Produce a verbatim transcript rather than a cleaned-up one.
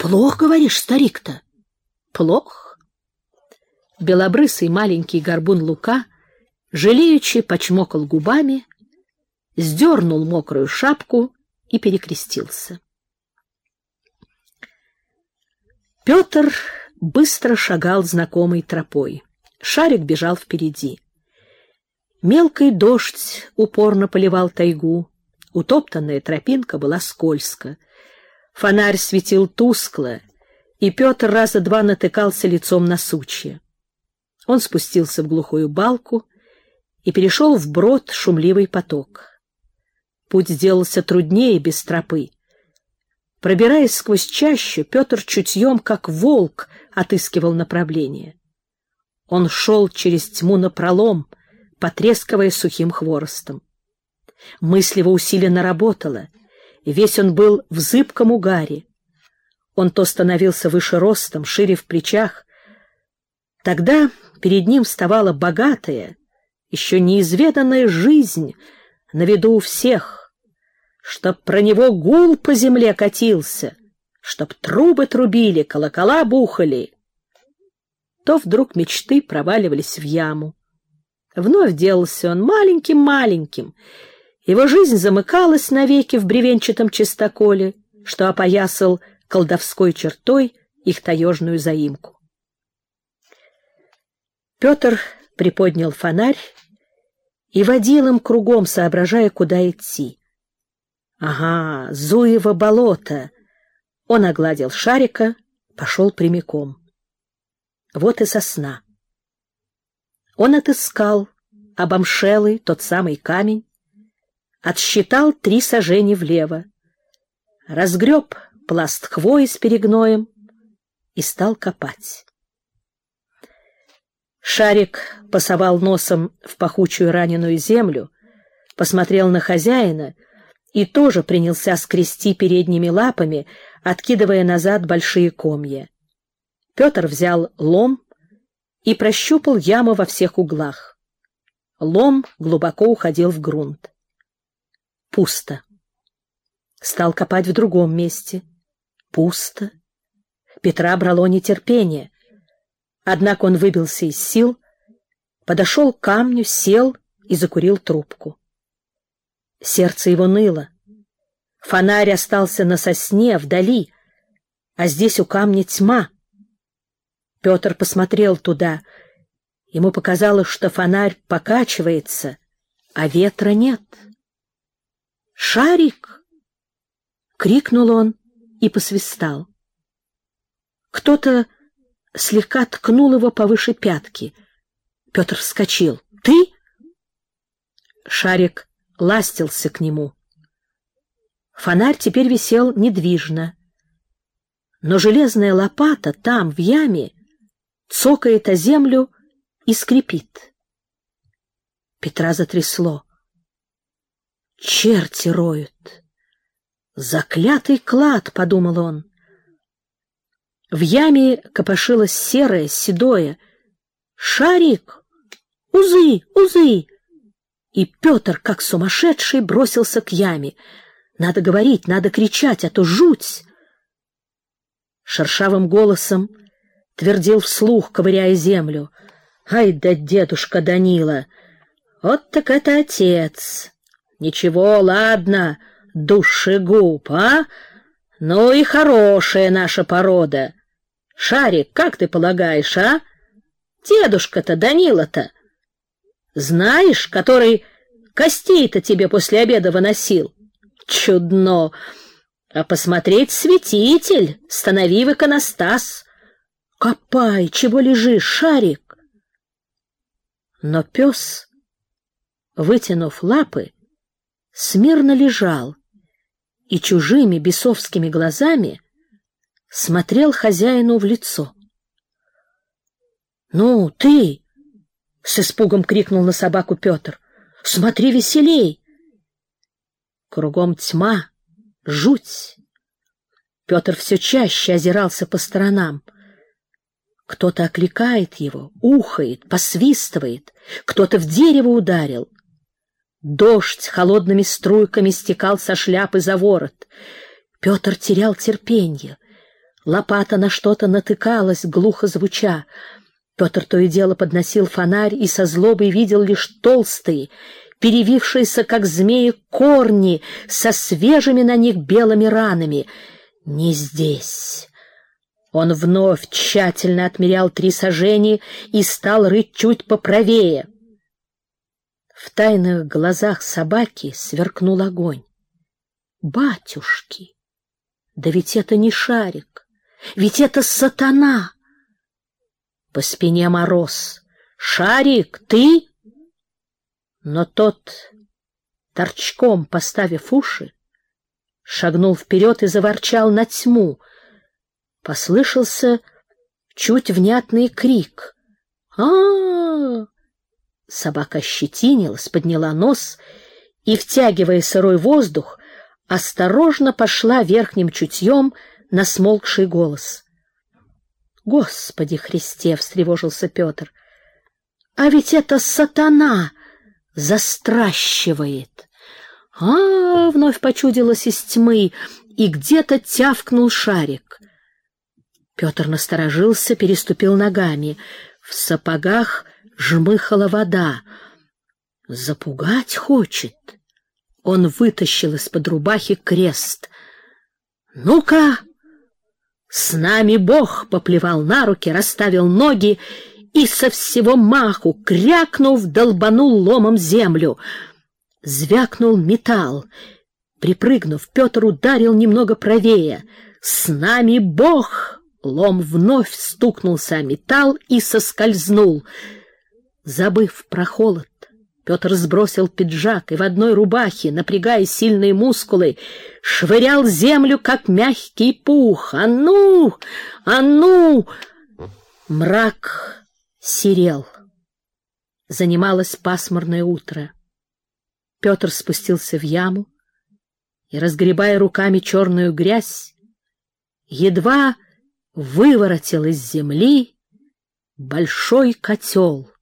Плох, говоришь, старик-то? Плох. Белобрысый маленький горбун Лука, жалеючи, почмокал губами, сдернул мокрую шапку и перекрестился. Петр быстро шагал знакомой тропой. Шарик бежал впереди. Мелкий дождь упорно поливал тайгу. Утоптанная тропинка была скользка. Фонарь светил тускло, и Петр раза два натыкался лицом на сучья. Он спустился в глухую балку и перешел вброд шумливый поток. Путь сделался труднее без тропы. Пробираясь сквозь чащу, Петр чутьем, как волк, отыскивал направление. Он шел через тьму напролом, потрескивая сухим хворостом. Мысль его усиленно работала, и весь он был в зыбком угаре. Он то становился выше ростом, шире в плечах. Тогда перед ним вставала богатая, еще неизведанная жизнь на виду у всех, чтоб про него гул по земле катился, чтоб трубы трубили, колокола бухали. То вдруг мечты проваливались в яму. Вновь делался он маленьким-маленьким. Его жизнь замыкалась навеки в бревенчатом чистоколе, что опоясал колдовской чертой их таежную заимку. Петр приподнял фонарь и водил им кругом, соображая, куда идти. Ага, Зуево болото. Он огладил Шарика, пошел прямиком. Вот и сосна. Он отыскал обомшелый тот самый камень, отсчитал три сажени влево, разгреб пласт хвои с перегноем и стал копать. Шарик посовал носом в пахучую раненую землю, посмотрел на хозяина и тоже принялся скрести передними лапами, откидывая назад большие комья. Петр взял лом и прощупал яму во всех углах. Лом глубоко уходил в грунт. Пусто. Стал копать в другом месте. Пусто. Петра брало нетерпение. Однако он выбился из сил, подошел к камню, сел и закурил трубку. Сердце его ныло. Фонарь остался на сосне, вдали, а здесь у камня тьма. Петр посмотрел туда. Ему показалось, что фонарь покачивается, а ветра нет. «Шарик!» — крикнул он и посвистал. Кто-то слегка ткнул его повыше пятки. Петр вскочил. «Ты?» Шарик ластился к нему. Фонарь теперь висел недвижно, но железная лопата там, в яме, цокает о землю и скрипит. Петра затрясло. «Черти роют! Заклятый клад!» — подумал он. В яме копошилось серое, седое. «Шарик! Узы! Узы!» И Петр, как сумасшедший, бросился к яме. Надо говорить, надо кричать, а то жуть! Шершавым голосом твердил вслух, ковыряя землю. «Ай да дедушка Данила! Вот так это отец! Ничего, ладно, душегуб, а? Ну и хорошая наша порода! Шарик, как ты полагаешь, а? Дедушка-то Данила-то! Знаешь, который костей-то тебе после обеда выносил? Чудно! А посмотреть святитель, станови в иконостас! Копай, чего лежишь, Шарик!» Но пес, вытянув лапы, смирно лежал и чужими бесовскими глазами смотрел хозяину в лицо. «Ну, ты!» — с испугом крикнул на собаку Петр. «Смотри веселей!» Кругом тьма, жуть. Петр все чаще озирался по сторонам. Кто-то окликает его, ухает, посвистывает, кто-то в дерево ударил. Дождь холодными струйками стекал со шляпы за ворот. Петр терял терпенье. Лопата на что-то натыкалась, глухо звуча. Петр то и дело подносил фонарь и со злобой видел лишь толстые, перевившиеся, как змеи, корни со свежими на них белыми ранами. Не здесь. Он вновь тщательно отмерял три сажени и стал рыть чуть поправее. В тайных глазах собаки сверкнул огонь. Батюшки! Да ведь это не Шарик, ведь это сатана! По спине мороз. «Шарик, ты?» Но тот, торчком поставив уши, шагнул вперед и заворчал на тьму. Послышался чуть внятный крик. а, Собака ощетинилась, подняла нос и, втягивая сырой воздух, осторожно пошла верхним чутьем на смолкший голос. «Господи Христе!» — встревожился Петр. «А ведь это сатана застращивает!» А, вновь почудилось из тьмы, и где-то тявкнул Шарик. Петр насторожился, переступил ногами. В сапогах жмыхала вода. Запугать хочет. Он вытащил из-под рубахи крест. «Ну-ка! С нами Бог!» — поплевал на руки, расставил ноги и со всего маху, крякнув, долбанул ломом землю. Звякнул металл. Припрыгнув, Петр ударил немного правее. «С нами Бог!» Лом вновь стукнулся о металл и соскользнул. Забыв про холод, Петр сбросил пиджак и в одной рубахе, напрягая сильные мускулы, швырял землю, как мягкий пух. «А ну! А ну!» Мрак серел. Занималось пасмурное утро. Петр спустился в яму и, разгребая руками черную грязь, едва выворотил из земли большой котел.